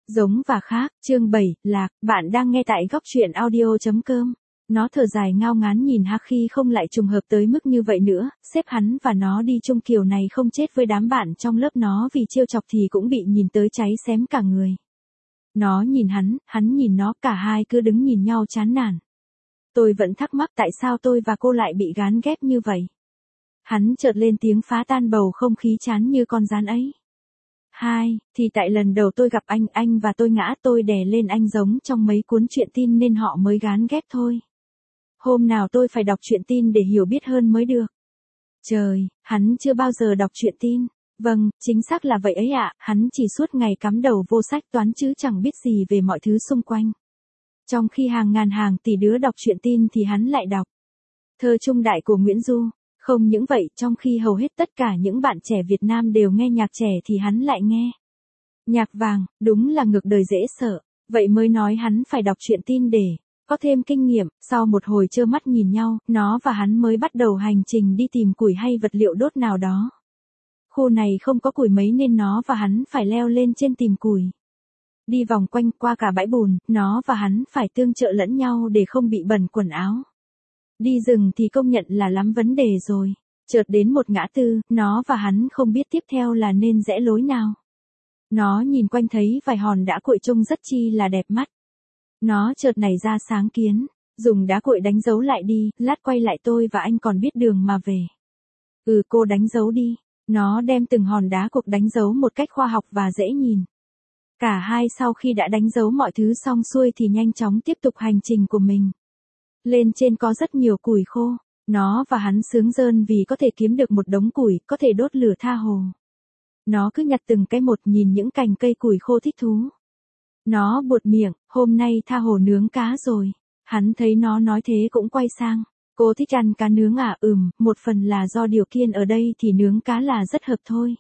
Giống và khác, chương 7, lạc, bạn đang nghe tại góc truyện audio.com. Nó thở dài ngao ngán nhìn Haki không lại trùng hợp tới mức như vậy nữa, xếp hắn và nó đi chung kiểu này không chết với đám bạn trong lớp nó vì trêu chọc thì cũng bị nhìn tới cháy xém cả người. Nó nhìn hắn nhìn nó, cả hai cứ đứng nhìn nhau chán nản. Tôi vẫn thắc mắc tại sao tôi và cô lại bị gán ghép như vậy. Hắn chợt lên tiếng phá tan bầu không khí chán như con gián ấy. Thì tại lần đầu tôi gặp anh và tôi ngã tôi đè lên anh giống trong mấy cuốn truyện tin nên họ mới gán ghép thôi. Hôm nào tôi phải đọc truyện tin để hiểu biết hơn mới được. Trời, hắn chưa bao giờ đọc truyện tin. Vâng, chính xác là vậy ấy ạ, hắn chỉ suốt ngày cắm đầu vô sách toán chứ chẳng biết gì về mọi thứ xung quanh. Trong khi hàng ngàn hàng tỷ đứa đọc truyện tin thì hắn lại đọc Thơ Trung Đại của Nguyễn Du. Không những vậy, trong khi hầu hết tất cả những bạn trẻ Việt Nam đều nghe nhạc trẻ thì hắn lại nghe nhạc vàng, đúng là ngược đời dễ sợ. Vậy mới nói hắn phải đọc truyện tin để có thêm kinh nghiệm. Sau một hồi trơ mắt nhìn nhau, nó và hắn mới bắt đầu hành trình đi tìm củi hay vật liệu đốt nào đó. Khu này không có củi mấy nên nó và hắn phải leo lên trên tìm củi. Đi vòng quanh qua cả bãi bùn, nó và hắn phải tương trợ lẫn nhau để không bị bẩn quần áo. Đi rừng thì công nhận là lắm vấn đề rồi. Chợt đến một ngã tư, nó và hắn không biết tiếp theo là nên rẽ lối nào. Nó nhìn quanh thấy vài hòn đá cuội trông rất chi là đẹp mắt. Nó chợt nảy ra sáng kiến, dùng đá cuội đánh dấu lại đi, lát quay lại tôi và anh còn biết đường mà về. Cô đánh dấu đi. Nó đem từng hòn đá cuộc đánh dấu một cách khoa học và dễ nhìn. Cả hai sau khi đã đánh dấu mọi thứ xong xuôi thì nhanh chóng tiếp tục hành trình của mình. Lên trên có rất nhiều củi khô. Nó và hắn sướng rơn vì có thể kiếm được một đống củi, có thể đốt lửa tha hồ. Nó cứ nhặt từng cái một, nhìn những cành cây củi khô thích thú. Nó buột miệng, hôm nay tha hồ nướng cá rồi. Hắn thấy nó nói thế cũng quay sang. Cô thích ăn cá nướng à? Một phần là do điều kiện ở đây thì nướng cá là rất hợp thôi.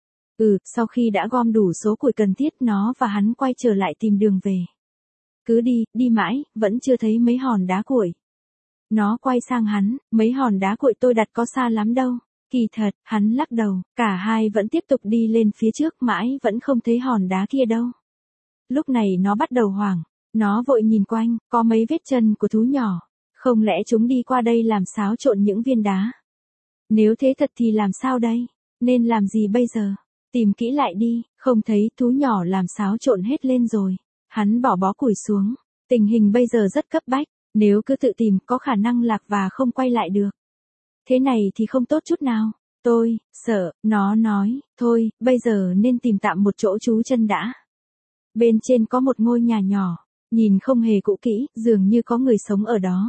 Sau khi đã gom đủ số củi cần thiết, nó và hắn quay trở lại tìm đường về. Cứ đi mãi, vẫn chưa thấy mấy hòn đá cuội. Nó quay sang hắn, mấy hòn đá cuội tôi đặt có xa lắm đâu. Kỳ thật, hắn lắc đầu, cả hai vẫn tiếp tục đi lên phía trước mãi vẫn không thấy hòn đá kia đâu. Lúc này nó bắt đầu hoảng, nó vội nhìn quanh, có mấy vết chân của thú nhỏ. Không lẽ chúng đi qua đây làm xáo trộn những viên đá? Nếu thế thật thì làm sao đây? Nên làm gì bây giờ? Tìm kỹ lại đi, không thấy, thú nhỏ làm xáo trộn hết lên rồi. Hắn bỏ bó củi xuống. Tình hình bây giờ rất cấp bách, nếu cứ tự tìm có khả năng lạc và không quay lại được. Thế này thì không tốt chút nào. Tôi sợ, nó nói, thôi, bây giờ nên tìm tạm một chỗ trú chân đã. Bên trên có một ngôi nhà nhỏ, nhìn không hề cũ kỹ, dường như có người sống ở đó.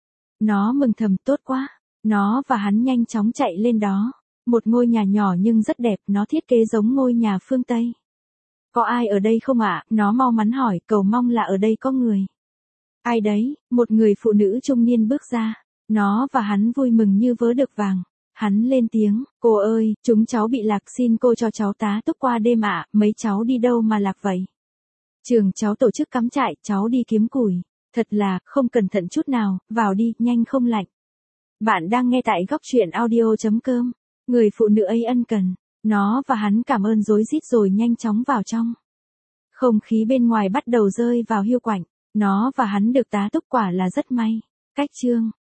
Nó mừng thầm, tốt quá. Nó và hắn nhanh chóng chạy lên đó. Một ngôi nhà nhỏ nhưng rất đẹp, nó thiết kế giống ngôi nhà phương Tây. Có ai ở đây không ạ? Nó mau mắn hỏi, cầu mong là ở đây có người. Ai đấy? Một người phụ nữ trung niên bước ra. Nó và hắn vui mừng như vớ được vàng. Hắn lên tiếng, cô ơi, chúng cháu bị lạc, xin cô cho cháu tá túc qua đêm ạ. Mấy cháu đi đâu mà lạc vậy? Trường cháu tổ chức cắm trại, cháu đi kiếm củi. Thật là, không cẩn thận chút nào, vào đi, nhanh không lạnh. Bạn đang nghe tại góc truyện audio.com. Người phụ nữ ấy ân cần. Nó và hắn cảm ơn rối rít rồi nhanh chóng vào trong. Không khí bên ngoài bắt đầu rơi vào hiu quạnh. Nó và hắn được tá túc quả là rất may. Cách chương